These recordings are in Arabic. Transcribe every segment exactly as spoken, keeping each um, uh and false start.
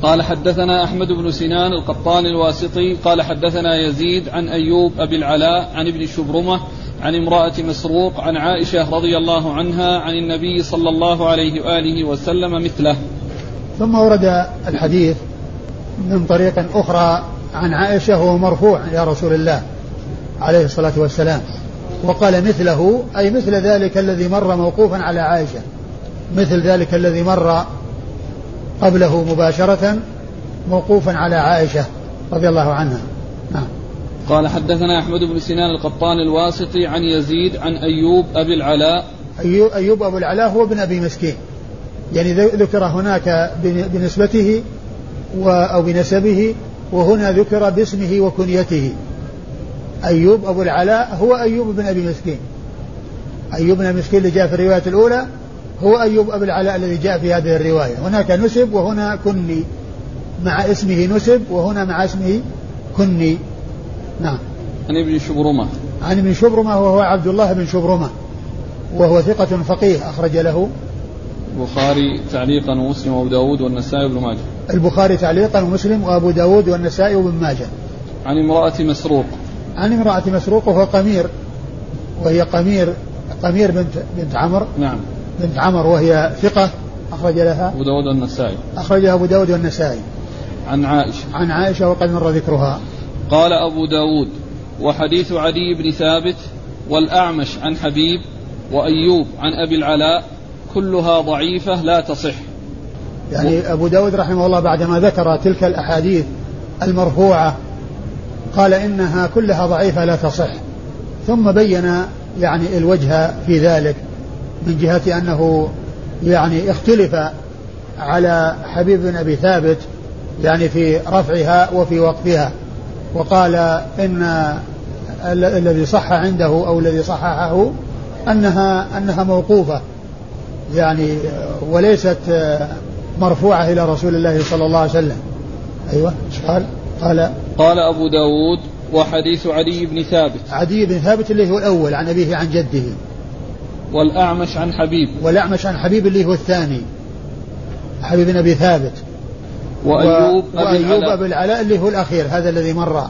قال حدثنا أحمد بن سنان القطان الواسطي قال حدثنا يزيد عن أيوب أبي العلاء عن ابن شبرمة عن امرأة مسروق عن عائشة رضي الله عنها عن النبي صلى الله عليه وآله وسلم مثله. ثم ورد الحديث من طريق أخرى عن عائشة وهو مرفوع إلى رسول الله عليه الصلاة والسلام، وقال مثله أي مثل ذلك الذي مر موقوفا على عائشة، مثل ذلك الذي مر قبله مباشرة موقوفا على عائشة رضي الله عنها. نعم. قال حدثنا أحمد بن سنان القطان الواسطي عن يزيد عن أيوب أبي العلاء. أيوب, أيوب أبو العلاء هو ابن أبي مسكين، يعني ذكر هناك بنسبته أو بنسبه، وهنا ذكر باسمه وكنيته. أيوب أبو العلاء هو أيوب بن أبي مسكين. أيوب بن أبي مسكين اللي جاء في الرواية الأولى هو أيوب أبو العلاء الذي جاء في هذه الرواية. هناك نسب وهنا كني، مع اسمه نسب وهنا مع اسمه كني. نعم. عن ابن شبرمة. عن ابن شبرمة وهو عبد الله بن شبرمة وهو ثقة فقيه أخرج له البخاري تعليقا ومسلم وأبو داود والنسائي وابن ماجه. البخاري تعليقا ومسلم وأبو داود والنسائي وابن ماجه. عن امرأة مسروق. عن امرأة مسروق وهو قمير، وهي قمير قمير بنت بنت عمرو. نعم. بنت عمرو وهي ثقة أخرج لها أبو داود والنسائي. أخرجها أبو داود والنسائي. عن عائشة. عن عائشة وقد مر ذكرها. قال أبو داود وحديث عدي بن ثابت والأعمش عن حبيب وأيوب عن أبي العلاء كلها ضعيفة لا تصح. يعني أبو داود رحمه الله بعدما ذكر تلك الأحاديث المرفوعة قال إنها كلها ضعيفة لا تصح، ثم بين يعني الوجه في ذلك من جهة أنه يعني اختلف على حبيب بن أبي ثابت يعني في رفعها وفي وقفها، وقال إن الذي صح عنده أو الذي صححه أنها أنها موقوفة يعني وليست مرفوعة إلى رسول الله صلى الله عليه وسلم. أيوة. قال قال قال أبو داود وحديث عدي بن ثابت. عدي بن ثابت اللي هو الأول عن أبيه عن جده. والأعمش عن حبيب. والأعمش عن حبيب اللي هو الثاني حبيب بن أبي ثابت. وأيوب و... وأيوب أبي العلاء اللي هو الأخير هذا الذي مر.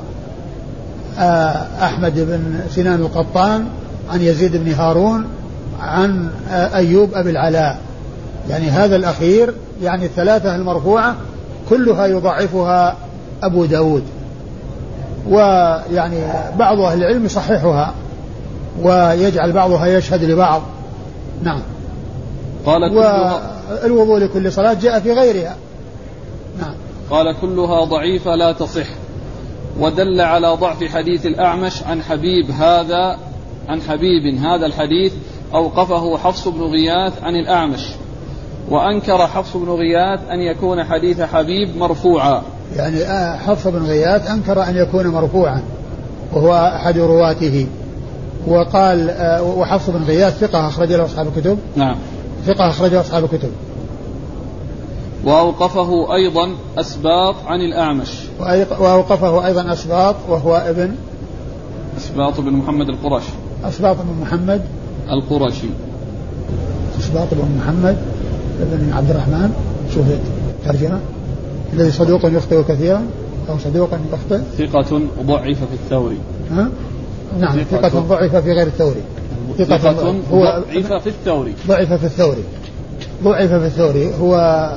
أحمد بن سنان القطان عن يزيد بن هارون عن أيوب أبي العلاء، يعني هذا الأخير يعني الثلاثة المرفوعة كلها يضعفها أبو داود، ويعني بعض أهل العلم يصححها ويجعل بعضها يشهد لبعض. نعم. قال والوضوء لكل صلاة جاء في غيرها. نعم. قال كلها ضعيفة لا تصح، ودل على ضعف حديث الأعمش عن حبيب هذا عن حبيب هذا الحديث أوقفه حفص بن غياث عن الأعمش، وأنكر حفص بن غياث أن يكون حديث حبيب مرفوعا. يعني حفص بن غياث أنكر أن يكون مرفوعا وهو أحد رواته، وقال وحفص بن غياث ثقة أخرج له أصحاب الكتب. نعم. ثقة أخرج له أصحاب الكتب. وأوقفه أيضا أسباط عن الأعمش. وأوقفه أيضا أسباط وهو ابن أسباط بن محمد القرشي. أسباط بن محمد القرشي. أسباط بن محمد بن عبد الرحمن. شوف ترجمة الذي صدوق يخطئ كثيرا أو صدوق يخطئ. ثقة ضعف في الثوري. ها؟ نعم. ثقة, ثقة ضعف في غير الثوري. ثقة, ثقة هو ضعف في الثوري. ضعف في الثوري. ضعف في الثوري هو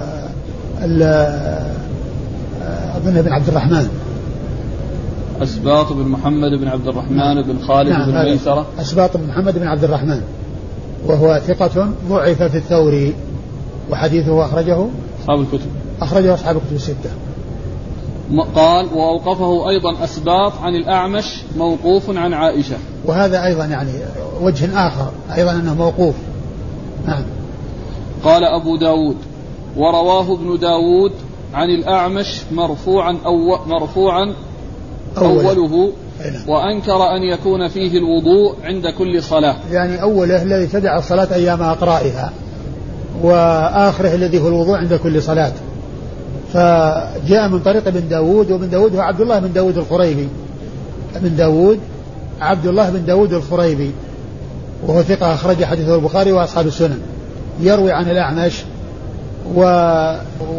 ابن بن عبد الرحمن. أسباط بن محمد بن عبد الرحمن بن خالد نعم بن ميسرة. أسباط بن محمد بن عبد الرحمن وهو ثقة ضعف في الثوري، وحديثه أخرجه أصحاب الكتب. أخرجه أصحاب الكتب الستة. قال وأوقفه أيضا أسباط عن الأعمش موقوف عن عائشة، وهذا أيضا يعني وجه آخر أيضا أنه موقوف. نعم. قال أبو داود ورواه ابن داود عن الأعمش مرفوعا أو مرفوعا أوله, أوله وأنكر أن يكون فيه الوضوء عند كل صلاة. يعني أوله الذي تدع الصلاة أيام أقرائها، وآخره الذي هو الوضوء عند كل صلاة. فجاء من طريق ابن داود، وابن داود هو عبد الله بن داود الخريبي. ابن داود عبد الله بن داود الخريبي وهو ثقة أخرج حديثه البخاري وأصحاب السنن، يروي عن الأعمش و...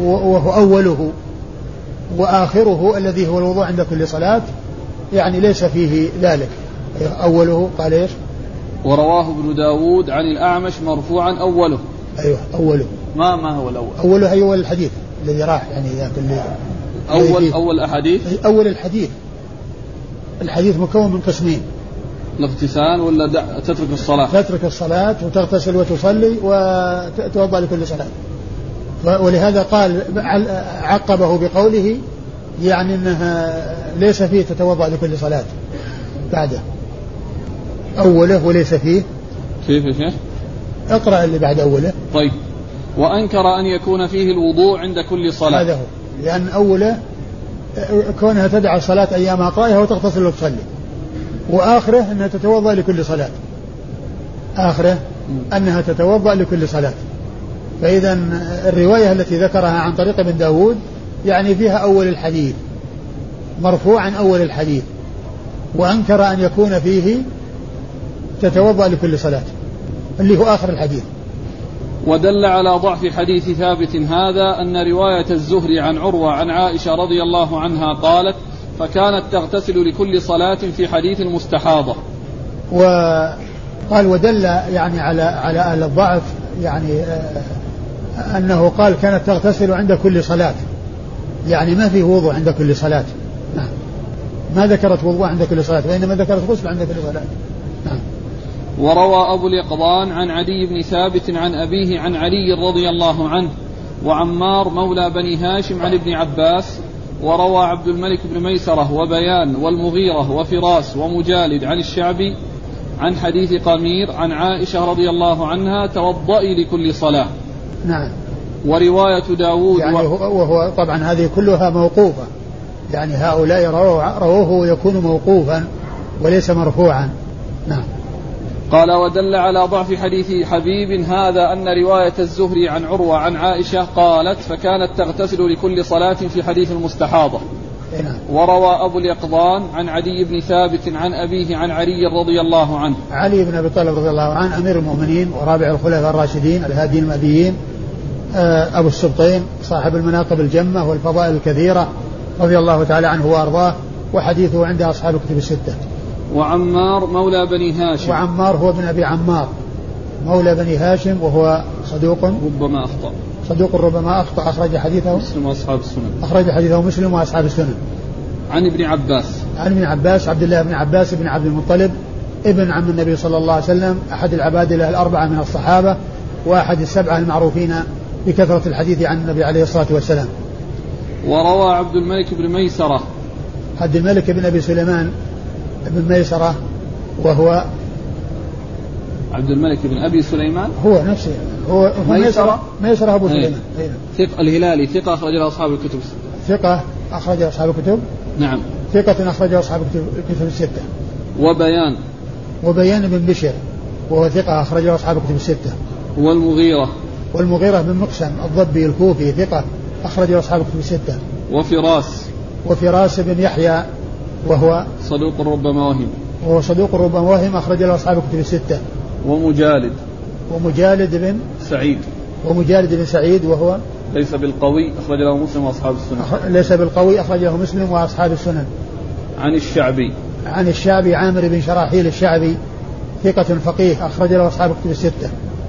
وهو أوله وآخره الذي هو الوضوء عند كل صلاة يعني ليس فيه ذلك. أوله قال إيش؟ ورواه ابن داود عن الأعمش مرفوعا أوله. أيوه أوله. ما ما هو الأول؟ أوله أول الحديث الذي راح يعني ذاك اللي أول أول أحاديث. أول الحديث. الحديث مكون من قسمين. الاغتسال ولا تترك الصلاة؟ تترك الصلاة وتغتسل وتصلي وتوضأ لكل صلاة. ولهذا قال عقبه بقوله يعني أنها ليس فيه تتوضأ لكل صلاة بعده. أوله وليس فيه. كيف يا شيخ؟ اقرأ اللي بعد أوله. طيب. وأنكر أن يكون فيه الوضوء عند كل صلاة. هذا هو، لأن أوله كونها تدع الصلاة أيام عطائها وتغتسل وتصلي، وآخره أنها تتوضأ لكل صلاة. آخره أنها تتوضأ لكل صلاة. فإذا الرواية التي ذكرها عن طريق ابن داود يعني فيها أول الحديث مرفوعا أول الحديث، وأنكر أن يكون فيه تتوضأ لكل صلاة اللي هو آخر الحديث. ودل على ضعف حديث ثابت هذا أن رواية الزهري عن عروة عن عائشة رضي الله عنها قالت فكانت تغتسل لكل صلاة في حديث المستحاضة. وقال ودل يعني على على الضعف يعني آه أنه قال كانت تغتسل عند كل صلاة، يعني ما في وضوء عند كل صلاة. نعم. ما ذكرت وضوء عند كل صلاة وإنما ذكرت غسل عند كل صلاة. نعم. وروى أبو اليقظان عن عدي بن ثابت عن أبيه عن علي رضي الله عنه وعمار مولى بني هاشم عن ابن عباس. وروى عبد الملك بن ميسرة وبيان والمغيرة وفراس ومجالد عن الشعبي عن حديث قمير عن عائشة رضي الله عنها توضئي لكل صلاة. نعم. ورواية داود يعني وهو طبعا هذه كلها موقوفة، يعني هؤلاء رووه ويكون موقوفا وليس مرفوعا. نعم. قال ودل على ضعف حديث حبيب هذا أن رواية الزهري عن عروة عن عائشة قالت فكانت تغتسل لكل صلاة في حديث المستحاضة. نعم. وروى أبو اليقظان عن عدي بن ثابت عن أبيه عن علي رضي الله عنه. علي بن أبي طالب رضي الله عنه أمير المؤمنين ورابع الخلفاء الراشدين الهاديين المهديين أبو السبطين صاحب المناقب الجمة والفضائل الكثيرة رضي الله تعالى عنه وأرضاه، وحديثه عند أصحاب الكتب الستة. وعمار مولى بني هاشم. وعمار هو ابن أبي عمار مولى بني هاشم وهو صدوق ربما أخطأ صدوق ربما أخطأ أخرج حديثه مسلم وأصحاب السنن. أخرج حديثه مسلم وأصحاب السنن. عن ابن عباس عن ابن عباس عبد الله بن عباس بن عبد المطلب ابن عم النبي صلى الله عليه وسلم، أحد العبادلة الأربعة من الصحابة وأحد السبعة المعروفين بكثرة الحديث عن النبي عليه الصلاة والسلام. وروى عبد الملك بن ميسرة عبد الملك بن أبي سليمان بن ميسرة وهو عبد الملك بن أبي سليمان هو نفسه هو, هو ميسرة ميسرة أبو سليمان. ثقة الهلالي ثقة أخرج له أصحاب الكتب ثقة أخرج أصحاب الكتب. نعم. ثقة أخرج أصحاب الكتب الستة. وبيان وبيان بن بشر وهو ثقة أخرج أصحاب الكتب الستة. والمغيرة والمغيرة بن مقسم الضبي الكوفي ثقة أخرج أصحاب الكتب الستة. وفراس وفراس بن يحيى وهو صدوق ربما وهم وهو صدوق ربما وهم أخرج له أصحاب الكتب الستة. ومجالد ومجالد بن سعيد ومجالد بن سعيد وهو ليس بالقوي أخرج له مسلم وأصحاب السنن. ليس بالقوي أخرج له مسلم وأصحاب السنن. عن الشعبي عن الشعبي عامر بن شراحيل الشعبي ثقة فقيه أخرج له أصحاب الكتب الستة.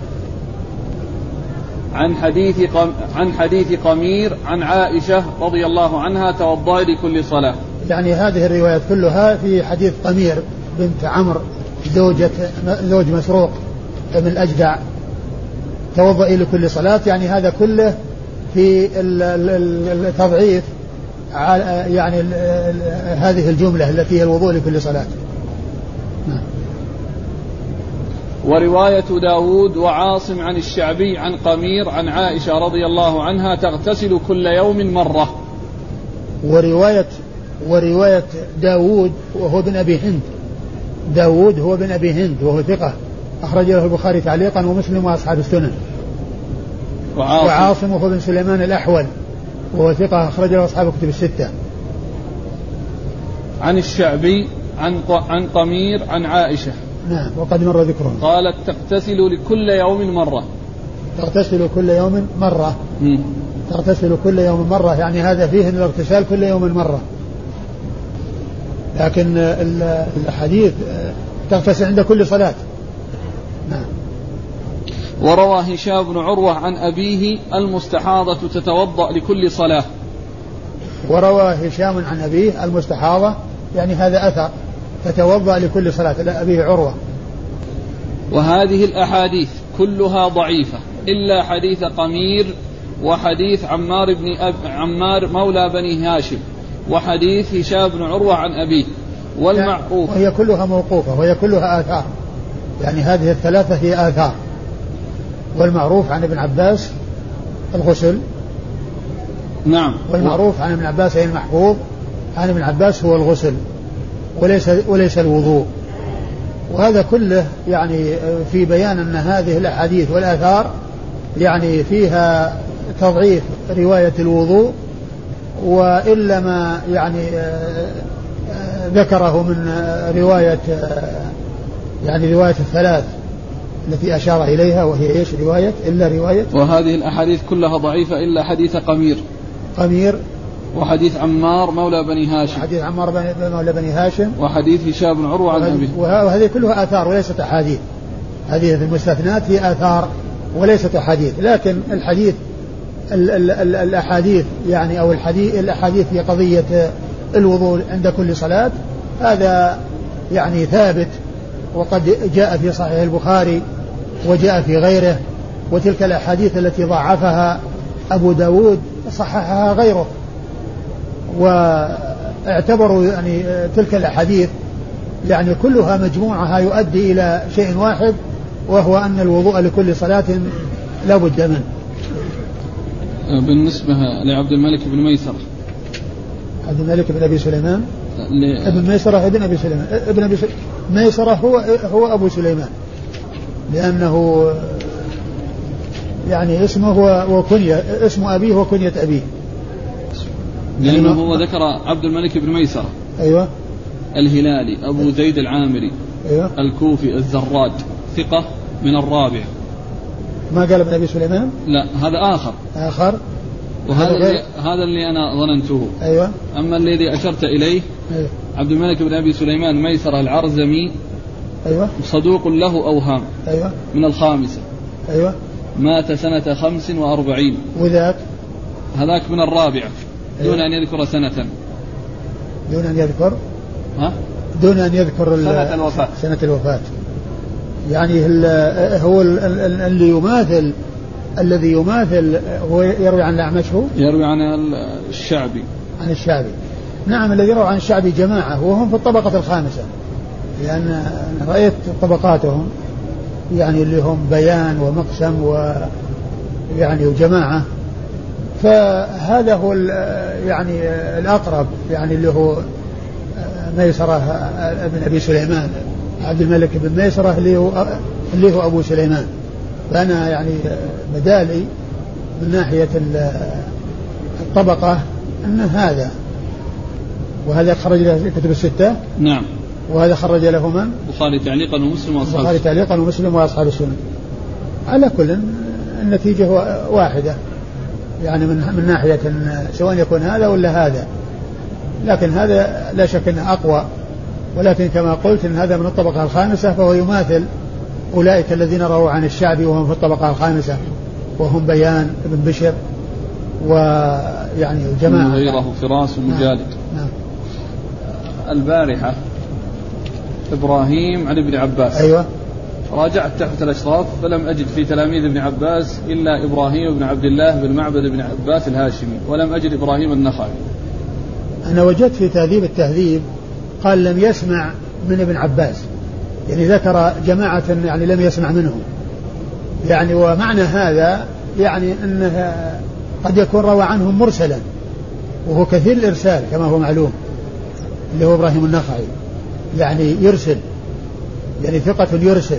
عن حديث قم... عن حديث قمير عن عائشة رضي الله عنها توضئي لكل صلاة. يعني هذه الروايات كلها في حديث قمير بنت عمرو زوجة زوج مسروق بن الأجدع توضئي لكل صلاة، يعني هذا كله في التضعيف يعني هذه الجملة التي هي الوضوء لكل صلاة. ورواية داود وعاصم عن الشعبي عن قمير عن عائشة رضي الله عنها تغتسل كل يوم مرة. ورواية ورواية داود وهو بن أبي هند داود هو بن أبي هند وهو ثقة أخرج له البخاري تعليقا ومسلم وأصحاب السنن. وعاصم, وعاصم وهو بن سليمان الأحول وهو ثقة أخرج له أصحاب الكتب الستة. عن الشعبي عن عن قمير عن عائشة. نعم وقد مر ذكرهم. قالت تغتسل لكل يوم مرة. تغتسل كل يوم مرة. م. تغتسل كل يوم مرة، يعني هذا فيه أن الاغتسال كل يوم مرة، لكن الحديث تغتسل عند كل صلاة. نعم. وروى هشام بن عروة عن أبيه المستحاضة تتوضأ لكل صلاة. وروى هشام عن أبيه المستحاضة، يعني هذا أثر، تتوضأ لكل صلاة، أبيه عروة. وهذه الأحاديث كلها ضعيفة إلا حديث قمير وحديث عمار بن أب عمار مولى بني هاشم وحديث هشام بن عروة عن أبيه والمعروف. وهي كلها موقوفة وهي كلها آثار، يعني هذه الثلاثة هي آثار. والمعروف عن ابن عباس الغسل. نعم. والمعروف عن ابن عباس أي المحفوظ عن ابن عباس هو الغسل وليس وليس الوضوء. وهذا كله يعني في بيان أن هذه الأحاديث والآثار يعني فيها تضعيف رواية الوضوء، وإلا ما يعني ذكره من رواية يعني رواية الثلاث التي أشار إليها، وهي إيش رواية إلا رواية. وهذه الأحاديث كلها ضعيفة إلا حديث قمير قمير وحديث عمار مولى بني هاشم وحديث عمار مولى بني هاشم وحديث هشام بن عروة عن أبيه. وهذه كلها آثار وليست أحاديث، هذه المستثنات هي آثار وليست أحاديث. لكن الحديث ال ال ال الأحاديث يعني أو الحديث الأحاديث في قضية الوضوء عند كل صلاة هذا يعني ثابت، وقد جاء في صحيح البخاري وجاء في غيره. وتلك الأحاديث التي ضعفها أبو داود صححها غيره، واعتبروا يعني تلك الأحاديث يعني كلها مجموعها يؤدي إلى شيء واحد، وهو أن الوضوء لكل صلاة لا بد منه. بالنسبة لعبد الملك بن ميسرة، عبد الملك بن أبي سليمان ل... ابن ميسرة ابن أبي سليمان ابن أبي سليمان ميسرة هو هو أبو سليمان، لأنه يعني اسمه وكنية اسم أبيه وكنية أبيه، لأنه يعني هو ذكر عبد الملك بن ميسرة. أيوة. الهلالي أبو زيد العامري. أيوة. الكوفي الزراج ثقة من الرابع. ما قال ابن أبي سليمان؟ لا هذا آخر آخر وهذا اللي هذا اللي أنا ظننته. أيوة. أما الذي أشرت إليه أيوة. عبد الملك بن أبي سليمان ميسرة العرزمي. أيوة. صدوق له أوهام. أيوة. من الخامسة. أيوة. مات سنة خمس وأربعين. وذاك هذاك من الرابعة. أيوة. دون أن يذكر سنة. دون أن يذكر ها؟ دون أن يذكر سنة الوفاة. سنة الوفاة. يعني هو اللي يماثل الذي يماثل هو يروي عن الأعمش، هو يروي عن الشعبي. عن الشعبي. نعم الذي يروي عن الشعبي جماعة وهم في الطبقة الخامسة، لأن رأيت طبقاتهم يعني اللي هم بيان ومقسم ويعني وجماعة. فهذا هو يعني الأقرب، يعني اللي هو ميسرة بن أبي سليمان عبد الملك بن ميسرة اللي هو اللي هو أبو سليمان. فأنا يعني بدالي من ناحية الطبقة أن هذا، وهذا خرج له الكتب الستة. نعم. وهذا خرج له من؟ البخاري تعليقا ومسلم وأصحاب البخاري تعليقا ومسلم وأصحاب السنن. على كل النتيجة واحدة، يعني من من ناحية سواء يكون هذا ولا هذا، لكن هذا لا شك أنه أقوى. ولكن كما قلت إن هذا من الطبقة الخامسة، فهو يماثل أولئك الذين رووا عن الشعبي وهم في الطبقة الخامسة، وهم بيان ابن بشر ويعني جماعة غيره فراس ومجالد. نعم. نعم. البارحة إبراهيم عن ابن عباس. أيوة. راجعت تحت الأشراف فلم أجد في تلاميذ ابن عباس إلا إبراهيم بن عبد الله بن معبد بن عباس الهاشمي، ولم أجد إبراهيم النخعي. أنا وجدت في تهذيب التهذيب قال لم يسمع من ابن عباس، يعني ذكر جماعة يعني لم يسمع منهم، يعني ومعنى هذا يعني أنه قد يكون روى عنهم مرسلا، وهو كثير الإرسال كما هو معلوم، اللي هو إبراهيم النخعي يعني يرسل، يعني ثقة يرسل.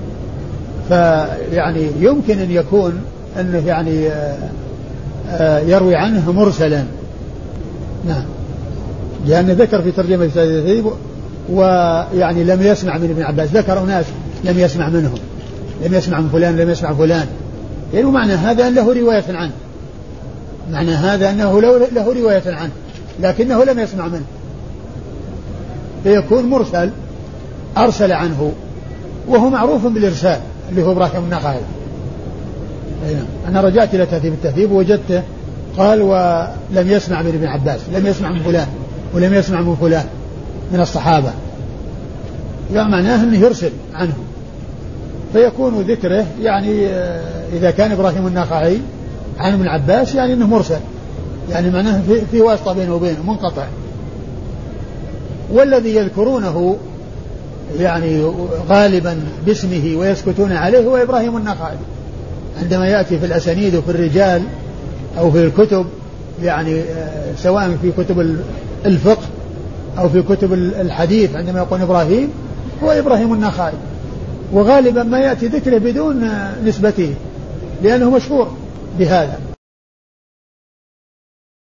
فيعني يمكن أن يكون أنه يعني يروي عنه مرسلا. نعم. لأن ذكر في ترجمة التهذيب ويعني لم يسمع من ابن عباس، ذكر ناس لم يسمع منهم، لم يسمع من فلان لم يسمع فلان، يعني معنى هذا أن له رواية عنه، معنى هذا أنه له رواية عنه لكنه لم يسمع منه، فيكون مرسل أرسل عنه، وهو معروف بالإرسال اللي هو إبراهيم النخعي. أنا رجعت إلى تهذيب التهذيب وجدته قال ولم يسمع من ابن عباس، لم يسمع من فلان ولم يسمع من فلان من الصحابة، يعني معناه أنه يرسل عنه، فيكون ذكره يعني إذا كان إبراهيم النخعي عن ابن عباس يعني أنه مرسل، يعني معناه في, في واسطة بينه وبينه منقطع. والذي يذكرونه يعني غالبا باسمه ويسكتون عليه هو إبراهيم النخعي عندما يأتي في الأسانيد وفي الرجال أو في الكتب، يعني سواء في كتب الفقه أو في كتب الحديث، عندما يقول إبراهيم هو إبراهيم النخعي، وغالبا ما يأتي ذكره بدون نسبته لأنه مشهور بهذا.